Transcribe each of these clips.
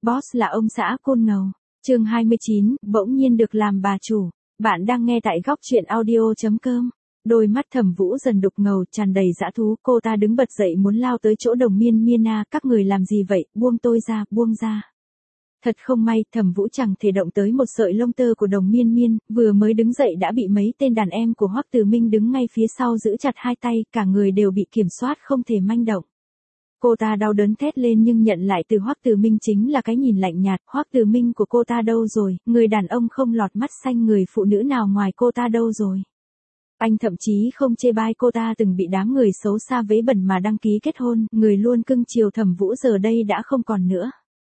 Boss là ông xã Côn Ngầu. Chương 29, bỗng nhiên được làm bà chủ. Bạn đang nghe tại góc truyện audio.com. Đôi mắt Thẩm Vũ dần đục ngầu tràn đầy dã thú, cô ta đứng bật dậy muốn lao tới chỗ Đồng Miên Miên. Các người làm gì vậy, buông tôi ra, buông ra. Thật không may, Thẩm Vũ chẳng thể động tới một sợi lông tơ của Đồng Miên Miên, vừa mới đứng dậy đã bị mấy tên đàn em của Hoắc Từ Minh đứng ngay phía sau giữ chặt hai tay, cả người đều bị kiểm soát không thể manh động. Cô ta đau đớn thét lên nhưng nhận lại từ Hoắc Từ Minh chính là cái nhìn lạnh nhạt. Hoắc Từ Minh của cô ta đâu rồi, người đàn ông không lọt mắt xanh người phụ nữ nào ngoài cô ta đâu rồi. Anh thậm chí không chê bai cô ta từng bị đám người xấu xa vấy bẩn mà đăng ký kết hôn, người luôn cưng chiều Thẩm Vũ giờ đây đã không còn nữa.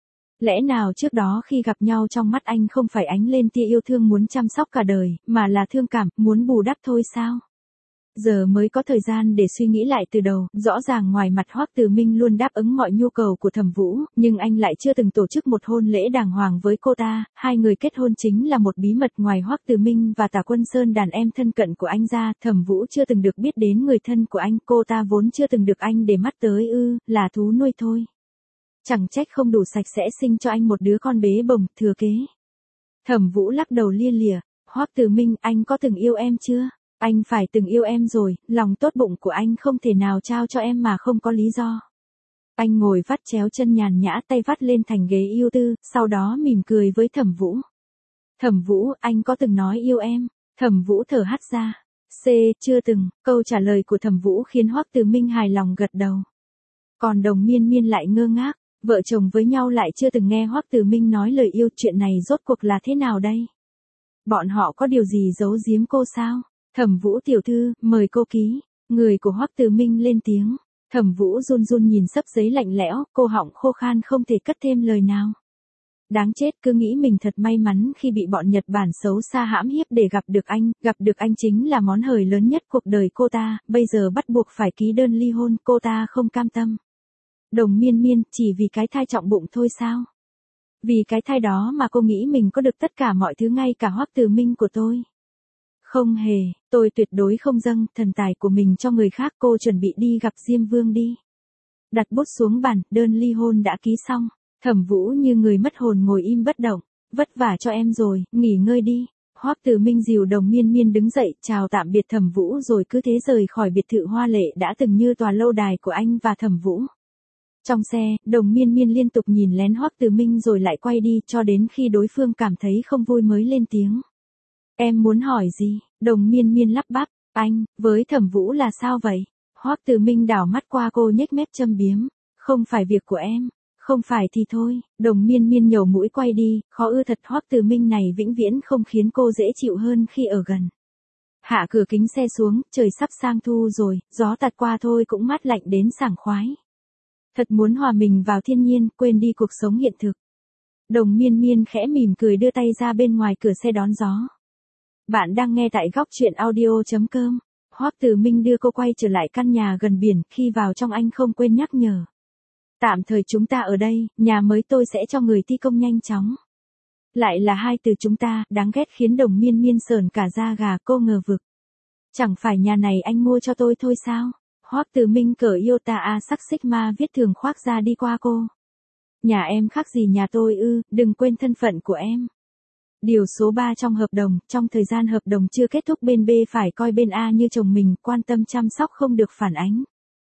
Lẽ nào trước đó khi gặp nhau trong mắt anh không phải ánh lên tia yêu thương muốn chăm sóc cả đời, mà là thương cảm, muốn bù đắp thôi sao? Giờ mới có thời gian để suy nghĩ lại từ đầu, rõ ràng ngoài mặt Hoắc Từ Minh luôn đáp ứng mọi nhu cầu của Thẩm Vũ, nhưng anh lại chưa từng tổ chức một hôn lễ đàng hoàng với cô ta, hai người kết hôn chính là một bí mật ngoài Hoắc Từ Minh và Tả Quân Sơn đàn em thân cận của anh ra, Thẩm Vũ chưa từng được biết đến người thân của anh, cô ta vốn chưa từng được anh để mắt tới là thú nuôi thôi. Chẳng trách không đủ sạch sẽ sinh cho anh một đứa con bế bồng, thừa kế. Thẩm Vũ lắc đầu lia lịa, Hoắc Từ Minh, anh có từng yêu em chưa? Anh phải từng yêu em rồi, lòng tốt bụng của anh không thể nào trao cho em mà không có lý do. Anh ngồi vắt chéo chân nhàn nhã tay vắt lên thành ghế ưu tư, sau đó mỉm cười với Thẩm Vũ. Thẩm Vũ, anh có từng nói yêu em? Thẩm Vũ thở hắt ra. Chưa từng, câu trả lời của Thẩm Vũ khiến Hoắc Từ Minh hài lòng gật đầu. Còn Đồng Miên Miên lại ngơ ngác, vợ chồng với nhau lại chưa từng nghe Hoắc Từ Minh nói lời yêu, chuyện này rốt cuộc là thế nào đây? Bọn họ có điều gì giấu giếm cô sao? Thẩm Vũ tiểu thư, mời cô ký. Người của Hoắc Từ Minh lên tiếng. Thẩm Vũ run run nhìn xấp giấy lạnh lẽo, cô họng khô khan không thể cất thêm lời nào. Đáng chết, cứ nghĩ mình thật may mắn khi bị bọn Nhật Bản xấu xa hãm hiếp để gặp được anh chính là món hời lớn nhất cuộc đời cô ta, bây giờ bắt buộc phải ký đơn ly hôn, cô ta không cam tâm. Đồng Miên Miên, chỉ vì cái thai trọng bụng thôi sao? Vì cái thai đó mà cô nghĩ mình có được tất cả mọi thứ, ngay cả Hoắc Từ Minh của tôi. Không hề, tôi tuyệt đối không dâng thần tài của mình cho người khác, cô chuẩn bị đi gặp Diêm Vương đi. Đặt bút xuống bàn, đơn ly hôn đã ký xong. Thẩm Vũ như người mất hồn ngồi im bất động, vất vả cho em rồi, nghỉ ngơi đi. Hoắc Từ Minh dìu Đồng Miên Miên đứng dậy, chào tạm biệt Thẩm Vũ rồi cứ thế rời khỏi biệt thự hoa lệ đã từng như tòa lâu đài của anh và Thẩm Vũ. Trong xe, Đồng Miên Miên liên tục nhìn lén Hoắc Từ Minh rồi lại quay đi cho đến khi đối phương cảm thấy không vui mới lên tiếng. Em muốn hỏi gì? Đồng Miên Miên lắp bắp, anh, với Thẩm Vũ là sao vậy? Hoắc Từ Minh đảo mắt qua cô nhếch mép châm biếm, không phải việc của em, không phải thì thôi. Đồng Miên Miên nhổ mũi quay đi, khó ưa thật, Hoắc Từ Minh này vĩnh viễn không khiến cô dễ chịu hơn khi ở gần. Hạ cửa kính xe xuống, trời sắp sang thu rồi, gió tạt qua thôi cũng mát lạnh đến sảng khoái. Thật muốn hòa mình vào thiên nhiên, quên đi cuộc sống hiện thực. Đồng Miên Miên khẽ mỉm cười đưa tay ra bên ngoài cửa xe đón gió. Bạn đang nghe tại góc truyện audio.com. Hoắc Từ Minh đưa cô quay trở lại căn nhà gần biển, khi vào trong anh không quên nhắc nhở. Tạm thời chúng ta ở đây, nhà mới tôi sẽ cho người thi công nhanh chóng. Lại là hai từ chúng ta, đáng ghét khiến Đồng Miên Miên sởn cả da gà, cô ngờ vực. Chẳng phải nhà này anh mua cho tôi thôi sao? Hoắc Từ Minh cởi Iota A sắc Sigma viết thường khoác ra đi qua cô. Nhà em khác gì nhà tôi đừng quên thân phận của em. Điều số 3 trong hợp đồng, trong thời gian hợp đồng chưa kết thúc bên B phải coi bên A như chồng mình, quan tâm chăm sóc không được phản ánh.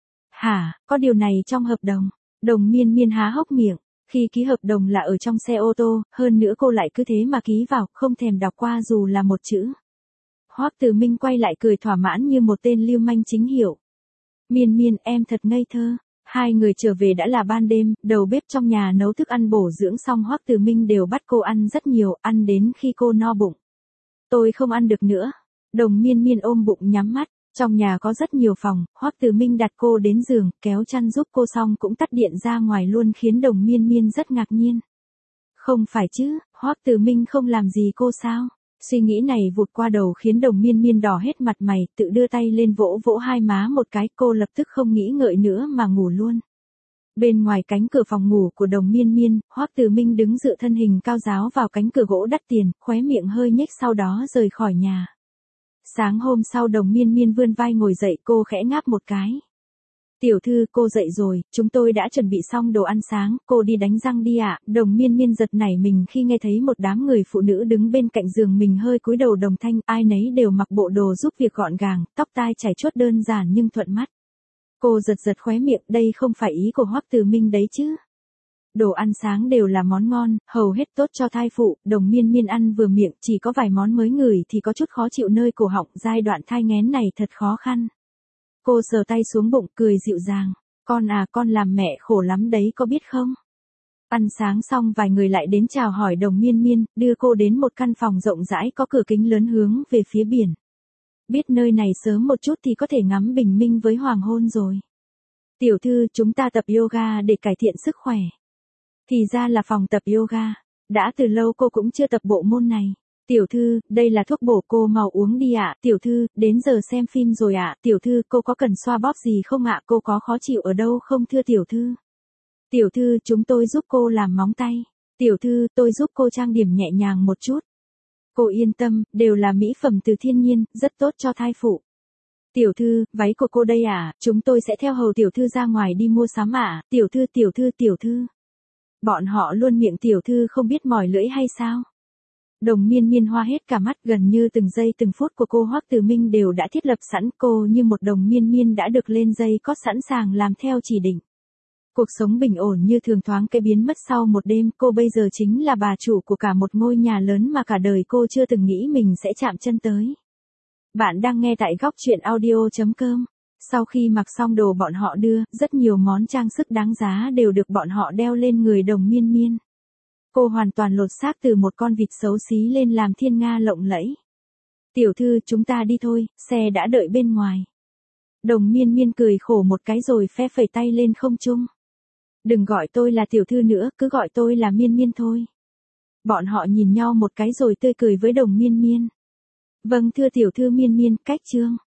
Hả, có điều này trong hợp đồng? Đồng Miên Miên há hốc miệng, khi ký hợp đồng là ở trong xe ô tô, hơn nữa cô lại cứ thế mà ký vào, không thèm đọc qua dù là một chữ. Hoắc Từ Minh quay lại cười thỏa mãn như một tên lưu manh chính hiệu. Miên Miên, em thật ngây thơ. Hai người trở về đã là ban đêm, đầu bếp trong nhà nấu thức ăn bổ dưỡng xong Hoắc Từ Minh đều bắt cô ăn rất nhiều, ăn đến khi cô no bụng. Tôi không ăn được nữa. Đồng Miên Miên ôm bụng nhắm mắt, trong nhà có rất nhiều phòng, Hoắc Từ Minh đặt cô đến giường, kéo chăn giúp cô xong cũng tắt điện ra ngoài luôn khiến Đồng Miên Miên rất ngạc nhiên. Không phải chứ, Hoắc Từ Minh không làm gì cô sao? Suy nghĩ này vụt qua đầu khiến Đồng Miên Miên đỏ hết mặt mày, tự đưa tay lên vỗ vỗ hai má một cái, cô lập tức không nghĩ ngợi nữa mà ngủ luôn. Bên ngoài cánh cửa phòng ngủ của Đồng Miên Miên, Hoắc Từ Minh đứng dựa thân hình cao ráo vào cánh cửa gỗ đắt tiền, khóe miệng hơi nhếch sau đó rời khỏi nhà. Sáng hôm sau Đồng Miên Miên vươn vai ngồi dậy, cô khẽ ngáp một cái. Tiểu thư, cô dậy rồi, chúng tôi đã chuẩn bị xong đồ ăn sáng, cô đi đánh răng đi ạ. Đồng Miên Miên giật nảy mình khi nghe thấy một đám người phụ nữ đứng bên cạnh giường mình hơi cúi đầu đồng thanh, ai nấy đều mặc bộ đồ giúp việc gọn gàng, tóc tai chải chuốt đơn giản nhưng thuận mắt. Cô giật giật khóe miệng, đây không phải ý của Hoắc Từ Minh đấy chứ. Đồ ăn sáng đều là món ngon, hầu hết tốt cho thai phụ, Đồng Miên Miên ăn vừa miệng, chỉ có vài món mới ngửi thì có chút khó chịu nơi cổ họng, giai đoạn thai nghén này thật khó khăn. Cô sờ tay xuống bụng, cười dịu dàng, con làm mẹ khổ lắm đấy có biết không? Ăn sáng xong vài người lại đến chào hỏi Đồng Miên Miên, đưa cô đến một căn phòng rộng rãi có cửa kính lớn hướng về phía biển. Biết nơi này sớm một chút thì có thể ngắm bình minh với hoàng hôn rồi. Tiểu thư, chúng ta tập yoga để cải thiện sức khỏe. Thì ra là phòng tập yoga. Đã từ lâu cô cũng chưa tập bộ môn này. Tiểu thư, đây là thuốc bổ cô mau uống đi ạ. Tiểu thư, đến giờ xem phim rồi ạ. Tiểu thư, cô có cần xoa bóp gì không ạ? Cô có khó chịu ở đâu không thưa tiểu thư? Tiểu thư, chúng tôi giúp cô làm móng tay. Tiểu thư, tôi giúp cô trang điểm nhẹ nhàng một chút. Cô yên tâm, đều là mỹ phẩm từ thiên nhiên, rất tốt cho thai phụ. Tiểu thư, váy của cô đây à, chúng tôi sẽ theo hầu tiểu thư ra ngoài đi mua sắm ạ. Tiểu thư, tiểu thư, tiểu thư. Bọn họ luôn miệng tiểu thư không biết mỏi lưỡi hay sao? Đồng Miên Miên hoa hết cả mắt, gần như từng giây từng phút của cô Hoắc Từ Minh đều đã thiết lập sẵn, cô như một Đồng Miên Miên đã được lên dây cót sẵn sàng làm theo chỉ định. Cuộc sống bình ổn như thường thoáng cái biến mất sau một đêm, cô bây giờ chính là bà chủ của cả một ngôi nhà lớn mà cả đời cô chưa từng nghĩ mình sẽ chạm chân tới. Bạn đang nghe tại góc truyện audio.com. Sau khi mặc xong đồ bọn họ đưa, rất nhiều món trang sức đáng giá đều được bọn họ đeo lên người Đồng Miên Miên. Cô hoàn toàn lột xác từ một con vịt xấu xí lên làm thiên nga lộng lẫy. Tiểu thư, chúng ta đi thôi, xe đã đợi bên ngoài. Đồng Miên Miên cười khổ một cái rồi phe phẩy tay lên không trung. Đừng gọi tôi là tiểu thư nữa, cứ gọi tôi là Miên Miên thôi. Bọn họ nhìn nhau một cái rồi tươi cười với Đồng Miên Miên. Vâng thưa tiểu thư Miên Miên, cách chương.